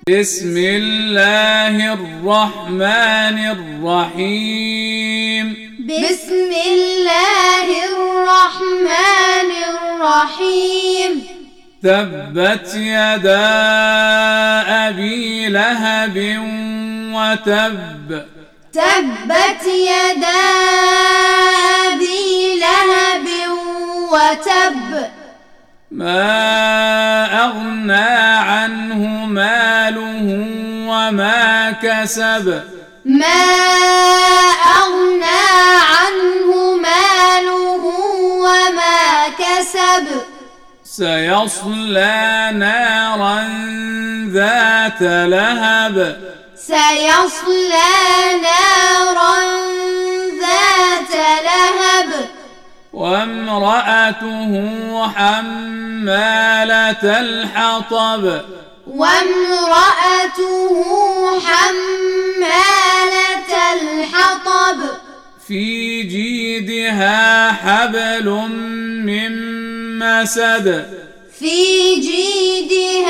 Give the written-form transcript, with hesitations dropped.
بسم الله الرحمن الرحيم. بسم الله الرحمن الرحيم. تبت يدا أبي لهب وتب. تبت يدا أبي لهب وتب. ما أغنى عنه ماله وما كسب. ما أغنى عنه ماله وما كسب. سيصلى نارا ذات لهب. سيصلى نارا ذات لهب. وامرأته حمالة الحطب. وامرأته حمالة الحطب. في جيدها حبل من مسد. في جيدها